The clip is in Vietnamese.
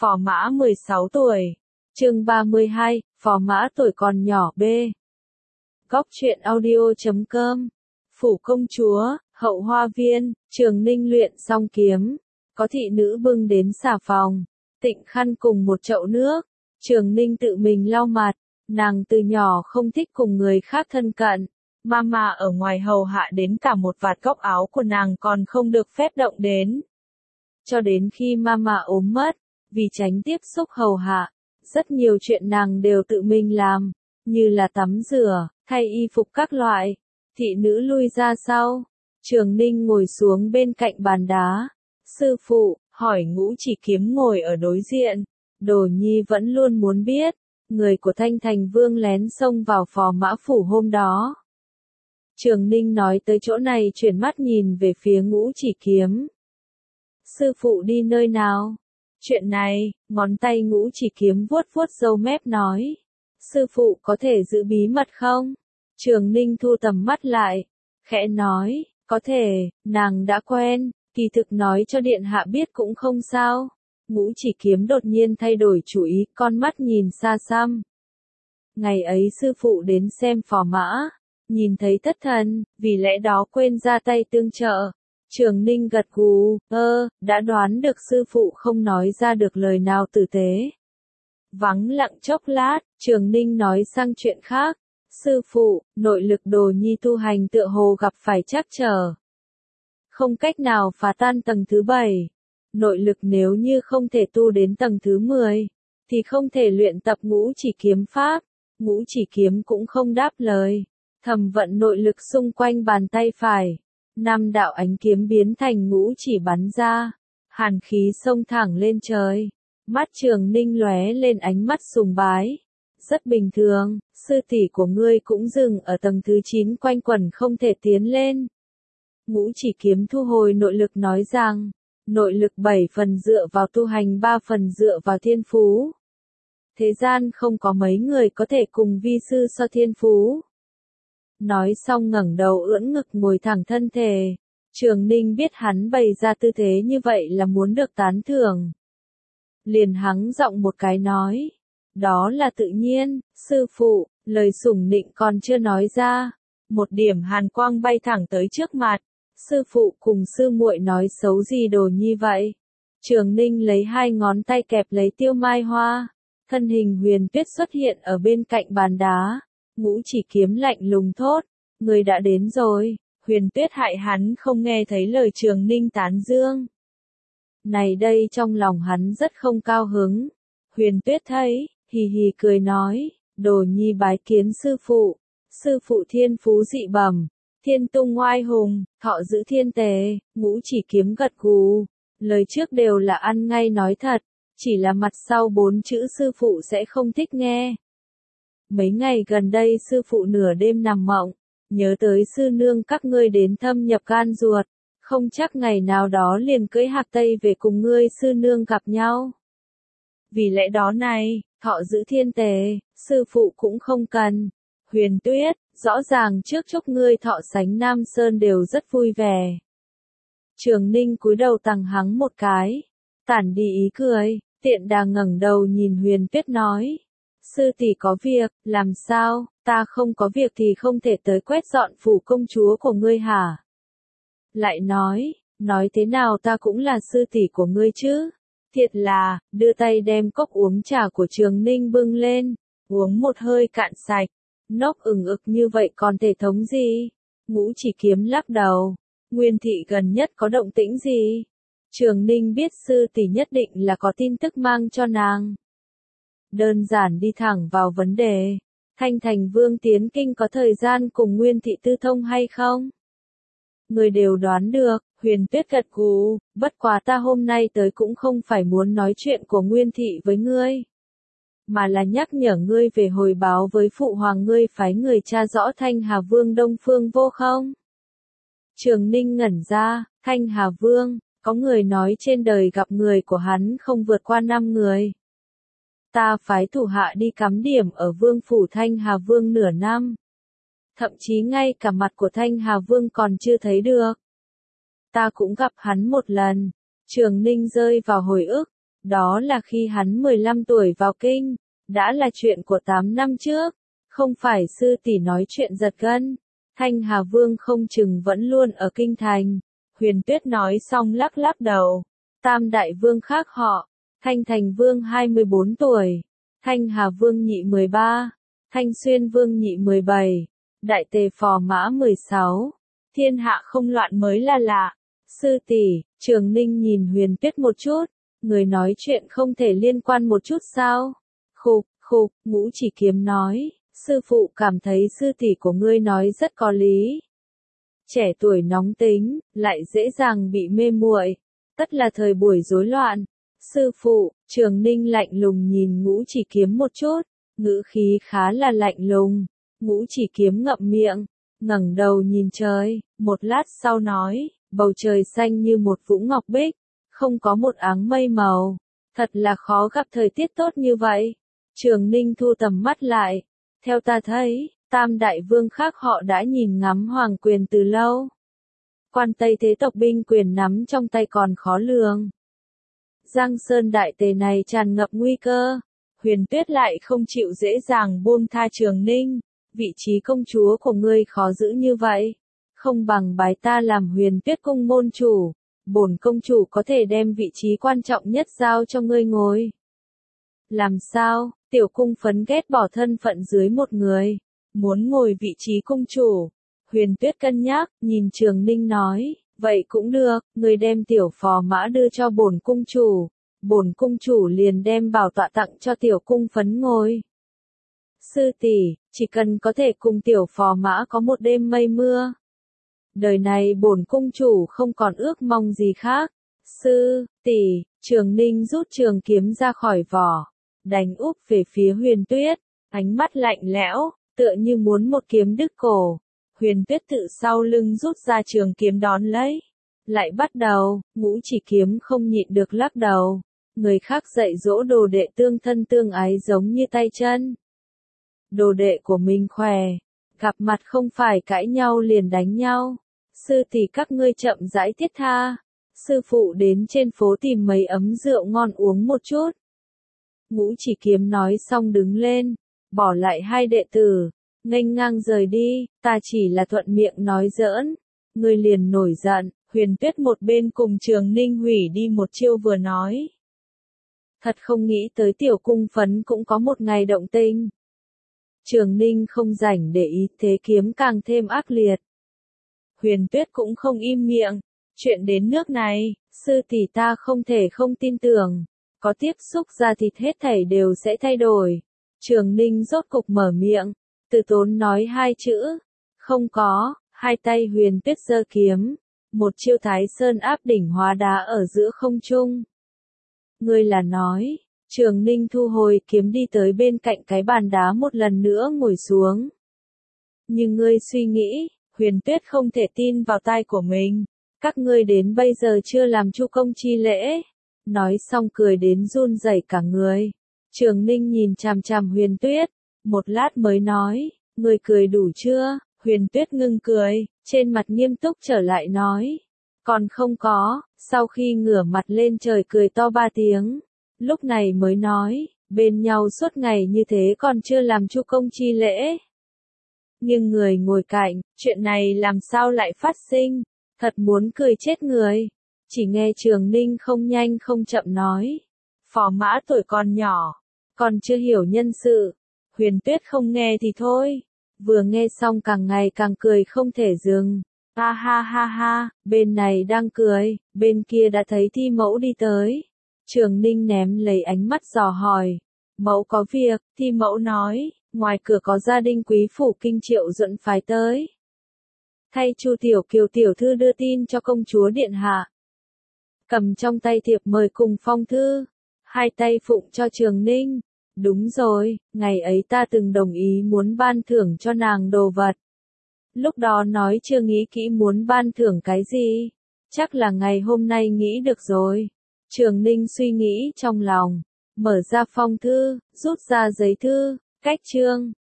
Phò Mã 16 tuổi. Chương 32, Phò Mã tuổi còn nhỏ B. Góc truyện audio.com. Phủ công chúa, hậu hoa viên, Trường Ninh luyện xong kiếm. Có thị nữ bưng đến xà phòng, tịnh khăn cùng một chậu nước. Trường Ninh tự mình lau mặt, nàng từ nhỏ không thích cùng người khác thân cận. Mama ở ngoài hầu hạ đến cả một vạt góc áo của nàng còn không được phép động đến. Cho đến khi mama ốm mất, vì tránh tiếp xúc hầu hạ, rất nhiều chuyện nàng đều tự mình làm, như là tắm rửa, thay y phục các loại. Thị nữ lui ra sau, Trường Ninh ngồi xuống bên cạnh bàn đá. Sư phụ, hỏi Ngũ Chỉ Kiếm ngồi ở đối diện. Đồ Nhi vẫn luôn muốn biết, người của Thanh Thành Vương lén xông vào Phò Mã phủ hôm đó. Trường Ninh nói tới chỗ này chuyển mắt nhìn về phía Ngũ Chỉ Kiếm. Sư phụ đi nơi nào? Chuyện này, ngón tay Ngũ Chỉ Kiếm vuốt vuốt râu mép nói. Sư phụ có thể giữ bí mật không? Trường Ninh thu tầm mắt lại, khẽ nói, có thể, nàng đã quen, kỳ thực nói cho điện hạ biết cũng không sao. Ngũ Chỉ Kiếm đột nhiên thay đổi chủ ý, con mắt nhìn xa xăm. Ngày ấy sư phụ đến xem Phò Mã, nhìn thấy thất thần, vì lẽ đó quên ra tay tương trợ. Trường Ninh gật gù, đã đoán được sư phụ không nói ra được lời nào tử tế. Vắng lặng chốc lát, Trường Ninh nói sang chuyện khác. Sư phụ, nội lực Đồ Nhi tu hành tựa hồ gặp phải trắc trở. Không cách nào phá tan tầng thứ 7. Nội lực nếu như không thể tu đến tầng thứ 10, thì không thể luyện tập Ngũ Chỉ Kiếm pháp. Ngũ Chỉ Kiếm cũng không đáp lời. Thầm vận nội lực xung quanh bàn tay phải. 5 đạo ánh kiếm biến thành ngũ chỉ bắn ra. Hàn khí xông thẳng lên trời. Mắt Trường Ninh lóe lên ánh mắt sùng bái. Rất bình thường, sư tỷ của ngươi cũng dừng ở tầng thứ 9 quanh quẩn không thể tiến lên. Ngũ Chỉ Kiếm thu hồi nội lực nói rằng, nội lực 7 phần dựa vào tu hành 3 phần dựa vào thiên phú. Thế gian không có mấy người có thể cùng vi sư so thiên phú. Nói xong ngẩng đầu ưỡn ngực ngồi thẳng thân thể. Trường Ninh biết hắn bày ra tư thế như vậy là muốn được tán thưởng. Liền hắng giọng một cái nói. Đó là tự nhiên, sư phụ, lời sủng nịnh còn chưa nói ra. Một điểm hàn quang bay thẳng tới trước mặt. Sư phụ cùng sư muội nói xấu gì Đồ Nhi vậy? Trường Ninh lấy 2 ngón tay kẹp lấy Tiêu Mai Hoa. Thân hình Huyền Tuyết xuất hiện ở bên cạnh bàn đá. Ngũ Chỉ Kiếm lạnh lùng thốt, người đã đến rồi. Huyền Tuyết hại hắn không nghe thấy lời Trường Ninh tán dương. Này đây trong lòng hắn rất không cao hứng. Huyền Tuyết thấy, hì hì cười nói, Đồ Nhi bái kiến sư phụ. Sư phụ thiên phú dị bẩm, thiên tung oai hùng, thọ giữ thiên tề. Ngũ Chỉ Kiếm gật gù, lời trước đều là ăn ngay nói thật, chỉ là mặt sau 4 chữ sư phụ sẽ không thích nghe. Mấy ngày gần đây sư phụ nửa đêm nằm mộng, nhớ tới sư nương các ngươi đến thâm nhập gan ruột, không chắc ngày nào đó liền cưỡi hạc tây về cùng ngươi sư nương gặp nhau. Vì lẽ đó này, thọ giữ thiên tề, sư phụ cũng không cần. Huyền Tuyết, rõ ràng trước chúc ngươi thọ sánh Nam Sơn đều rất vui vẻ. Trường Ninh cúi đầu tằng hắng một cái, tản đi ý cười, tiện đà ngẩng đầu nhìn Huyền Tuyết nói. Sư tỷ có việc, làm sao, ta không có việc thì không thể tới quét dọn phủ công chúa của ngươi hả? Lại nói thế nào ta cũng là sư tỷ của ngươi chứ? Thiệt là, đưa tay đem cốc uống trà của Trường Ninh bưng lên, uống một hơi cạn sạch, nốc ửng ực như vậy còn thể thống gì? Ngũ Chỉ Kiếm lắc đầu, Nguyên thị gần nhất có động tĩnh gì? Trường Ninh biết sư tỷ nhất định là có tin tức mang cho nàng. Đơn giản đi thẳng vào vấn đề. Thanh Thành Vương tiến kinh có thời gian cùng Nguyên thị tư thông hay không? Người đều đoán được, Huyền Tuyết gật gù, bất quá ta hôm nay tới cũng không phải muốn nói chuyện của Nguyên thị với ngươi, mà là nhắc nhở ngươi về hồi báo với phụ hoàng ngươi phái người tra rõ Thanh Hà Vương Đông Phương Vô không? Trường Ninh ngẩn ra, Thanh Hà Vương, có người nói trên đời gặp người của hắn không vượt qua 5 người. Ta phái thủ hạ đi cắm điểm ở Vương phủ Thanh Hà Vương nửa năm. Thậm chí ngay cả mặt của Thanh Hà Vương còn chưa thấy được. Ta cũng gặp hắn một lần. Trường Ninh rơi vào hồi ức. Đó là khi hắn 15 tuổi vào kinh, đã là chuyện của 8 năm trước, không phải sư tỷ nói chuyện giật gân. Thanh Hà Vương không chừng vẫn luôn ở kinh thành. Huyền Tuyết nói xong lắc lắc đầu. Tam đại vương khác họ, Thanh Thành Vương 24 tuổi, Thanh Hà Vương nhị 13, Thanh Xuyên Vương nhị 17, Đại Tề Phò Mã 16. Thiên hạ không loạn mới là lạ. Sư tỷ, Trường Ninh nhìn Huyền Tuyết một chút, người nói chuyện không thể liên quan một chút sao? Khục, khục, Ngũ Chỉ Kiếm nói, sư phụ cảm thấy sư tỷ của ngươi nói rất có lý. Trẻ tuổi nóng tính, lại dễ dàng bị mê muội, tất là thời buổi rối loạn. Sư phụ, Trường Ninh lạnh lùng nhìn Ngũ Chỉ Kiếm một chút, ngữ khí khá là lạnh lùng. Ngũ Chỉ Kiếm ngậm miệng, ngẩng đầu nhìn trời, một lát sau nói, bầu trời xanh như một vũng ngọc bích, không có một áng mây màu, thật là khó gặp thời tiết tốt như vậy. Trường Ninh thu tầm mắt lại, theo ta thấy, tam đại vương khác họ đã nhìn ngắm hoàng quyền từ lâu. Quan Tây thế tộc binh quyền nắm trong tay còn khó lường. Giang Sơn Đại Tề này tràn ngập nguy cơ, Huyền Tuyết lại không chịu dễ dàng buông tha Trường Ninh, vị trí công chúa của ngươi khó giữ như vậy, không bằng bái ta làm Huyền Tuyết cung môn chủ, bổn công chủ có thể đem vị trí quan trọng nhất giao cho ngươi ngồi. Làm sao, tiểu cung phấn ghét bỏ thân phận dưới một người, muốn ngồi vị trí cung chủ. Huyền Tuyết cân nhắc, nhìn Trường Ninh nói, vậy cũng được, người đem tiểu phò mã đưa cho bổn cung chủ liền đem bảo tọa tặng cho tiểu cung phấn ngồi. Sư tỷ, chỉ cần có thể cùng tiểu phò mã có một đêm mây mưa, đời này bổn cung chủ không còn ước mong gì khác. Sư tỷ, Trường Ninh rút trường kiếm ra khỏi vỏ, đánh úp về phía Huyền Tuyết, ánh mắt lạnh lẽo, tựa như muốn một kiếm đứt cổ. Huyền Tuyết tự sau lưng rút ra trường kiếm đón lấy, lại bắt đầu. Ngũ Chỉ Kiếm không nhịn được lắc đầu, người khác dạy dỗ đồ đệ tương thân tương ái giống như tay chân. Đồ đệ của mình khỏe, gặp mặt không phải cãi nhau liền đánh nhau. Sư tỷ các ngươi chậm rãi thiết tha, sư phụ đến trên phố tìm mấy ấm rượu ngon uống một chút. Ngũ Chỉ Kiếm nói xong đứng lên, bỏ lại hai đệ tử, nghênh ngang rời đi. Ta chỉ là thuận miệng nói giỡn, ngươi liền nổi giận. Huyền Tuyết một bên cùng Trường Ninh hủy đi một chiêu vừa nói, thật không nghĩ tới tiểu cung phấn cũng có một ngày động tình. Trường Ninh không rảnh để ý, thế kiếm càng thêm ác liệt. Huyền Tuyết cũng không im miệng, chuyện đến nước này, sư tỷ ta không thể không tin tưởng, có tiếp xúc ra thịt hết thảy đều sẽ thay đổi. Trường Ninh rốt cục mở miệng, từ tốn nói hai chữ, không có. Hai tay Huyền Tuyết giơ kiếm, một chiêu Thái Sơn áp đỉnh hóa đá ở giữa không trung. Ngươi là nói, Trường Ninh thu hồi kiếm đi tới bên cạnh cái bàn đá một lần nữa ngồi xuống. Nhưng ngươi suy nghĩ, Huyền Tuyết không thể tin vào tai của mình, các ngươi đến bây giờ chưa làm chu công chi lễ. Nói xong cười đến run rẩy cả người. Trường Ninh nhìn chằm chằm Huyền Tuyết, một lát mới nói, ngươi cười đủ chưa? Huyền Tuyết ngưng cười, trên mặt nghiêm túc trở lại nói, còn không có. Sau khi ngửa mặt lên trời cười to 3 tiếng, lúc này mới nói, bên nhau suốt ngày như thế còn chưa làm chu công chi lễ. Nhưng người ngồi cạnh, chuyện này làm sao lại phát sinh, thật muốn cười chết người. Chỉ nghe Trường Ninh không nhanh không chậm nói, phò mã tuổi còn nhỏ, còn chưa hiểu nhân sự. Huyền Tuyết không nghe thì thôi, vừa nghe xong càng ngày càng cười không thể dừng. Ha ha ha ha, bên này đang cười, bên kia đã thấy Thi Mẫu đi tới. Trường Ninh ném lấy ánh mắt dò hỏi, mẫu có việc. Thi Mẫu nói, ngoài cửa có gia đình quý phủ Kinh Triệu Duẫn phái tới, thay Chu Tiểu Kiều tiểu thư đưa tin cho công chúa điện hạ. Cầm trong tay thiệp mời cùng phong thư, hai tay phụng cho Trường Ninh. Đúng rồi, ngày ấy ta từng đồng ý muốn ban thưởng cho nàng đồ vật. Lúc đó nói chưa nghĩ kỹ muốn ban thưởng cái gì, chắc là ngày hôm nay nghĩ được rồi. Trường Ninh suy nghĩ trong lòng, mở ra phong thư, rút ra giấy thư, cách chương.